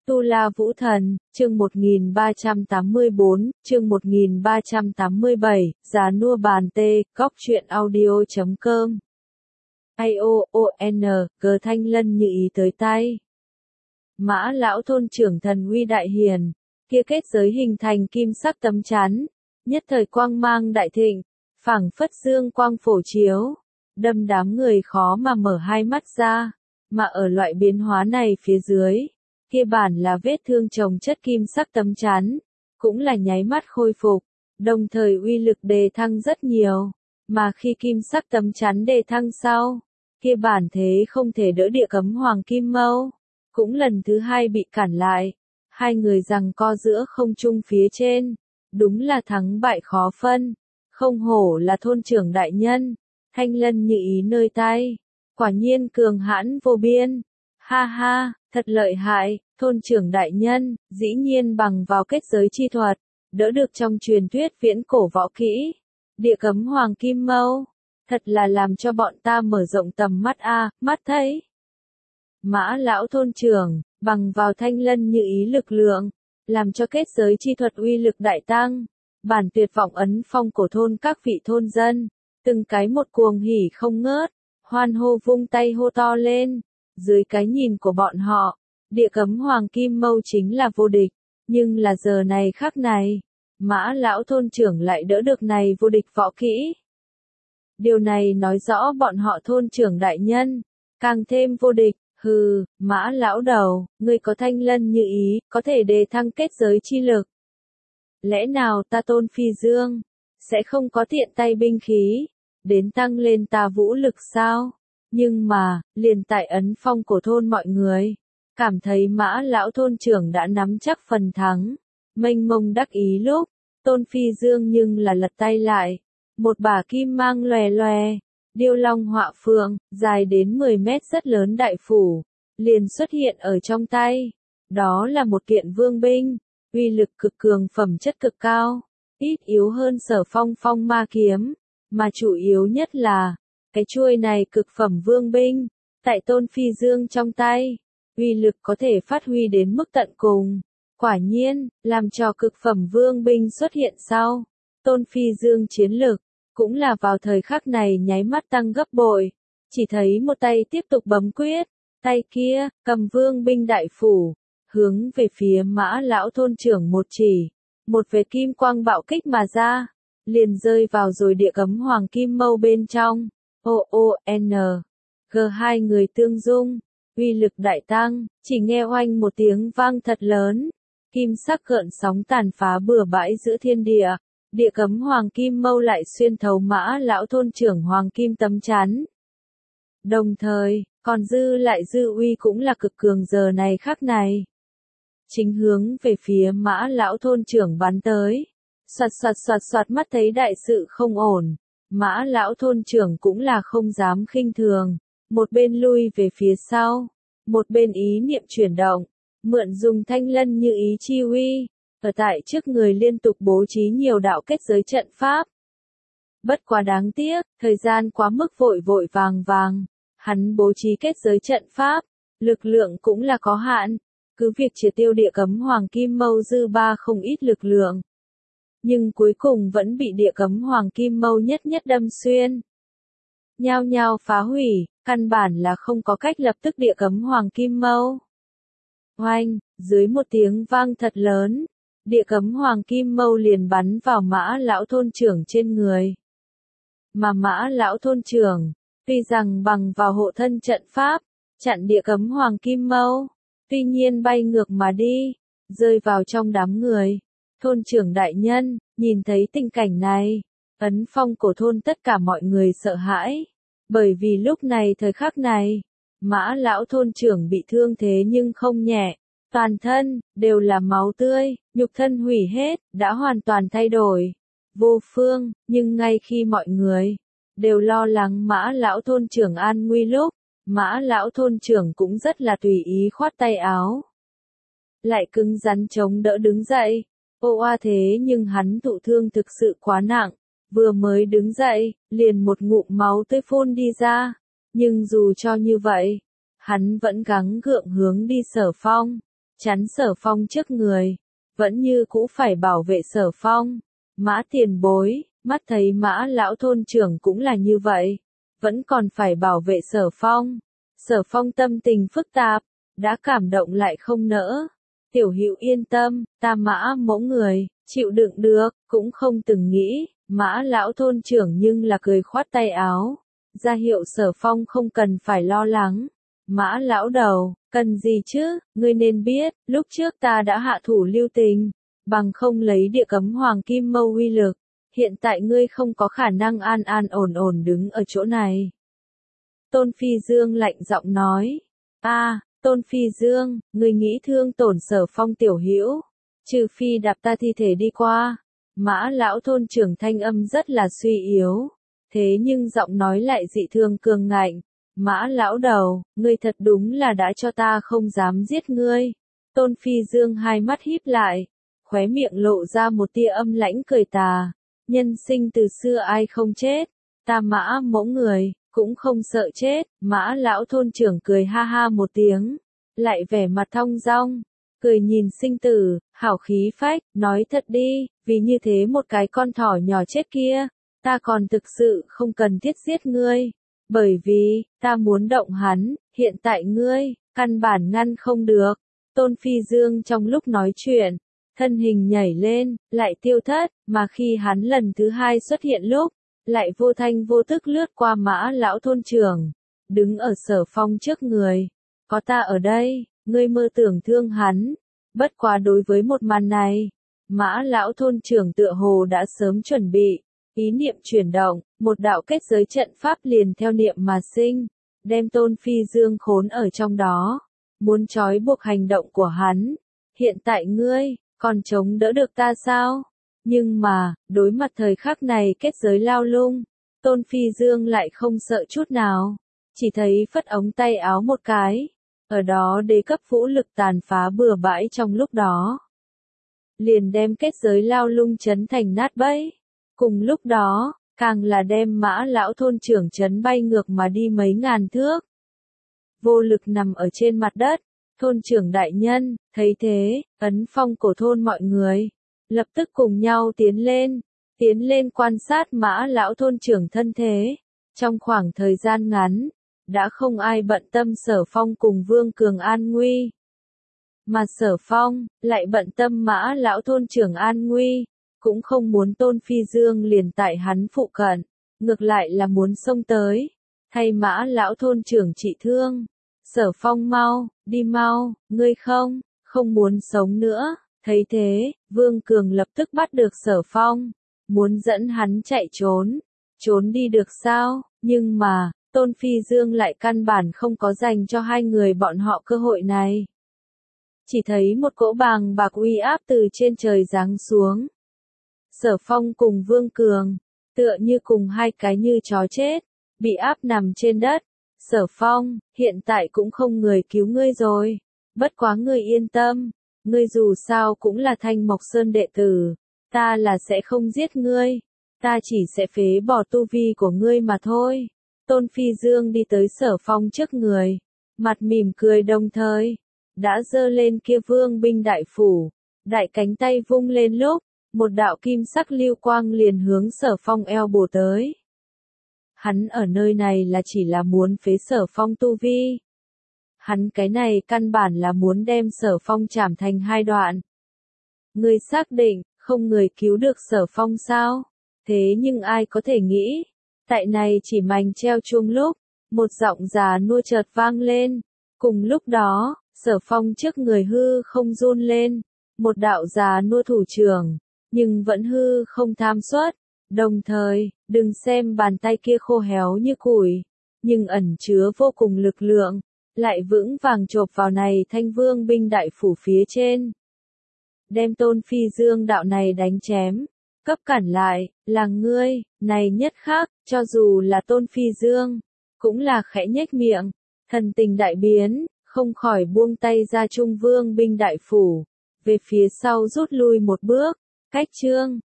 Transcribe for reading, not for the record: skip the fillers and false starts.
Tu La Vũ Thần, chương 1384, chương 1387, giá nua bàn tê, góc truyện audio.com. G Thanh Lân như ý tới tay. Mã lão thôn trưởng thần uy đại hiền, kia kết giới hình thành kim sắc tấm chắn, nhất thời quang mang đại thịnh, phảng phất dương quang phổ chiếu, đâm đám người khó mà mở hai mắt ra, mà ở loại biến hóa này phía dưới, kia bản là vết thương chồng chất kim sắc tấm chắn, cũng là nháy mắt khôi phục, đồng thời uy lực đề thăng rất nhiều, mà khi kim sắc tấm chắn đề thăng sau, kia bản thế không thể đỡ địa cấm hoàng kim mâu, cũng lần thứ hai bị cản lại, hai người giằng co giữa không trung phía trên, đúng là thắng bại khó phân, không hổ là thôn trưởng đại nhân, Thanh Lân như ý nơi tay, quả nhiên cường hãn vô biên, ha ha, thật lợi hại, thôn trưởng đại nhân, dĩ nhiên bằng vào kết giới chi thuật, đỡ được trong truyền thuyết viễn cổ võ kỹ, địa cấm hoàng kim mâu, thật là làm cho bọn ta mở rộng tầm mắt mắt thấy. Mã lão thôn trưởng, bằng vào Thanh Lân như ý lực lượng, làm cho kết giới chi thuật uy lực đại tăng, bản tuyệt vọng ấn phong của thôn các vị thôn dân, từng cái một cuồng hỉ không ngớt, hoan hô vung tay hô to lên, dưới cái nhìn của bọn họ, địa cấm hoàng kim mâu chính là vô địch, nhưng là giờ này khắc này, Mã lão thôn trưởng lại đỡ được này vô địch võ kỹ. Điều này nói rõ bọn họ thôn trưởng đại nhân, càng thêm vô địch. Hừ, Mã lão đầu, ngươi có Thanh Lân như ý, có thể đề thăng kết giới chi lực. Lẽ nào ta Tôn Phi Dương, sẽ không có tiện tay binh khí, đến tăng lên ta vũ lực sao? Nhưng mà, liền tại ấn phong của thôn mọi người, cảm thấy Mã lão thôn trưởng đã nắm chắc phần thắng, mênh mông đắc ý lúc, Tôn Phi Dương nhưng là lật tay lại, một bả kim mang lòe lòe. Điêu long họa phượng, dài đến 10 mét rất lớn đại phủ, liền xuất hiện ở trong tay. Đó là một kiện vương binh, uy lực cực cường phẩm chất cực cao, ít yếu hơn Sở Phong phong ma kiếm, mà chủ yếu nhất là, cái chuôi này cực phẩm vương binh, tại Tôn Phi Dương trong tay, uy lực có thể phát huy đến mức tận cùng. Quả nhiên, làm cho cực phẩm vương binh xuất hiện sau, Tôn Phi Dương chiến lực cũng là vào thời khắc này nháy mắt tăng gấp bội, chỉ thấy một tay tiếp tục bấm quyết, tay kia, cầm vương binh đại phủ, hướng về phía Mã lão thôn trưởng một chỉ, một vệt kim quang bạo kích mà ra, liền rơi vào rồi địa cấm hoàng kim mâu bên trong, hai người tương dung, uy lực đại tăng, chỉ nghe oanh một tiếng vang thật lớn, kim sắc gợn sóng tàn phá bừa bãi giữa thiên địa. Địa cấm hoàng kim mâu lại xuyên thấu Mã lão thôn trưởng hoàng kim tấm chắn. Đồng thời, còn dư lại dư uy cũng là cực cường giờ này khắc này. Chính hướng về phía Mã lão thôn trưởng bắn tới. Soạt mắt thấy đại sự không ổn. Mã lão thôn trưởng cũng là không dám khinh thường. Một bên lui về phía sau. Một bên ý niệm chuyển động. Mượn dùng Thanh Lân như ý chi uy. Ở tại trước người liên tục bố trí nhiều đạo kết giới trận pháp. Bất quá đáng tiếc, thời gian quá mức vội vội vàng, hắn bố trí kết giới trận pháp, lực lượng cũng là có hạn, cứ việc triệt tiêu địa cấm hoàng kim mâu dư ba không ít lực lượng. Nhưng cuối cùng vẫn bị địa cấm hoàng kim mâu nhất đâm xuyên. Nhao nhao phá hủy, căn bản là không có cách lập tức địa cấm hoàng kim mâu. Oanh, dưới một tiếng vang thật lớn. Địa cấm hoàng kim mâu liền bắn vào Mã lão thôn trưởng trên người. Mà Mã lão thôn trưởng, tuy rằng bằng vào hộ thân trận pháp, chặn địa cấm hoàng kim mâu, tuy nhiên bay ngược mà đi, rơi vào trong đám người. Thôn trưởng đại nhân, nhìn thấy tình cảnh này, ấn phong của thôn tất cả mọi người sợ hãi, bởi vì lúc này thời khắc này, Mã lão thôn trưởng bị thương thế nhưng không nhẹ. Toàn thân, đều là máu tươi, nhục thân hủy hết, đã hoàn toàn thay đổi. Vô phương, nhưng ngay khi mọi người đều lo lắng Mã lão thôn trưởng an nguy lúc, Mã lão thôn trưởng cũng rất là tùy ý khoát tay áo. Lại cứng rắn chống đỡ đứng dậy. Thế nhưng hắn thụ thương thực sự quá nặng, vừa mới đứng dậy, liền một ngụm máu tươi phun đi ra. Nhưng dù cho như vậy, hắn vẫn gắng gượng hướng đi Sở Phong. chắn Sở Phong trước người, vẫn như cũ phải bảo vệ Sở Phong. Mã tiền bối, mắt thấy Mã lão thôn trưởng cũng là như vậy, vẫn còn phải bảo vệ Sở Phong. Sở Phong tâm tình phức tạp, đã cảm động lại không nỡ. Tiểu Hữu yên tâm, ta Mã mẫu người, chịu đựng được, cũng không từng nghĩ. Mã lão thôn trưởng nhưng là cười khoát tay áo, ra hiệu Sở Phong không cần phải lo lắng. Mã lão đầu, cần gì chứ, ngươi nên biết, lúc trước ta đã hạ thủ lưu tình, bằng không lấy địa cấm hoàng kim mâu uy lực, hiện tại ngươi không có khả năng an an ổn ổn đứng ở chỗ này. Tôn Phi Dương lạnh giọng nói, Tôn Phi Dương, ngươi nghĩ thương tổn Sở Phong tiểu hữu, trừ phi đạp ta thi thể đi qua. Mã lão thôn trưởng thanh âm rất là suy yếu, thế nhưng giọng nói lại dị thường cường ngạnh. Mã lão đầu, ngươi thật đúng là đã cho ta không dám giết ngươi. Tôn Phi Dương hai mắt híp lại, khóe miệng lộ ra một tia âm lãnh cười tà. Nhân sinh từ xưa ai không chết, ta Mã mẫu người, cũng không sợ chết. Mã lão thôn trưởng cười ha ha một tiếng, lại vẻ mặt thong dong, cười nhìn sinh tử, hảo khí phách, nói thật đi, vì như thế một cái con thỏ nhỏ chết kia, ta còn thực sự không cần thiết giết ngươi, bởi vì, ta muốn động hắn, hiện tại ngươi, căn bản ngăn không được. Tôn Phi Dương trong lúc nói chuyện, thân hình nhảy lên, lại tiêu thất, mà khi hắn lần thứ hai xuất hiện lúc, lại vô thanh vô tức lướt qua Mã lão thôn trưởng, đứng ở Sở Phong trước người. Có ta ở đây, ngươi mơ tưởng thương hắn. Bất quá đối với một màn này, Mã lão thôn trưởng tựa hồ đã sớm chuẩn bị, ý niệm chuyển động, một đạo kết giới trận pháp liền theo niệm mà sinh, đem Tôn Phi Dương khốn ở trong đó, muốn trói buộc hành động của hắn. Hiện tại ngươi, còn chống đỡ được ta sao? Nhưng mà, đối mặt thời khắc này kết giới lao lung, Tôn Phi Dương lại không sợ chút nào, chỉ thấy phất ống tay áo một cái. Ở đó đế cấp vũ lực tàn phá bừa bãi trong lúc đó. Liền đem kết giới lao lung chấn thành nát bấy. Cùng lúc đó, càng là đem Mã lão thôn trưởng chấn bay ngược mà đi mấy ngàn thước. Vô lực nằm ở trên mặt đất, thôn trưởng đại nhân, thấy thế, ấn phong cổ thôn mọi người, lập tức cùng nhau tiến lên quan sát Mã lão thôn trưởng thân thế. Trong khoảng thời gian ngắn, đã không ai bận tâm Sở Phong cùng Vương Cường an nguy. Mà Sở Phong, lại bận tâm Mã lão thôn trưởng an nguy, cũng không muốn Tôn Phi Dương liền tại hắn phụ cận, ngược lại là muốn xông tới, thay Mã lão thôn trưởng trị thương. Sở Phong đi mau, ngươi không muốn sống nữa. Thấy thế, Vương Cường lập tức bắt được Sở Phong, muốn dẫn hắn chạy trốn đi được sao, nhưng mà, Tôn Phi Dương lại căn bản không có dành cho hai người bọn họ cơ hội này. Chỉ thấy một cỗ bàng bạc uy áp từ trên trời giáng xuống. Sở Phong cùng Vương Cường, tựa như cùng hai cái như chó chết, bị áp nằm trên đất. Sở Phong, hiện tại cũng không người cứu ngươi rồi, bất quá ngươi yên tâm, ngươi dù sao cũng là Thanh Mộc Sơn đệ tử, ta là sẽ không giết ngươi, ta chỉ sẽ phế bỏ tu vi của ngươi mà thôi. Tôn Phi Dương đi tới Sở Phong trước người, mặt mỉm cười đồng thời, đã giơ lên kia vương binh đại phủ, đại cánh tay vung lên lúc, một đạo kim sắc lưu quang liền hướng Sở Phong eo bổ tới. Hắn ở nơi này là chỉ là muốn phế Sở Phong tu vi. Hắn cái này căn bản là muốn đem Sở Phong chảm thành hai đoạn. Ngươi xác định, không người cứu được Sở Phong sao? Thế nhưng ai có thể nghĩ, tại này chỉ mành treo chuông lúc, một giọng già nua chợt vang lên. Cùng lúc đó, Sở Phong trước người hư không run lên, một đạo già nua thủ trưởng, nhưng vẫn hư không tham suất. Đồng thời, đừng xem bàn tay kia khô héo như củi, nhưng ẩn chứa vô cùng lực lượng, lại vững vàng chộp vào này thanh vương binh đại phủ phía trên. Đem Tôn Phi Dương đạo này đánh chém, cấp cản lại, là ngươi, này nhất khác, cho dù là Tôn Phi Dương, cũng là khẽ nhếch miệng, thần tình đại biến, không khỏi buông tay ra trung vương binh đại phủ, về phía sau rút lui một bước, cách chương.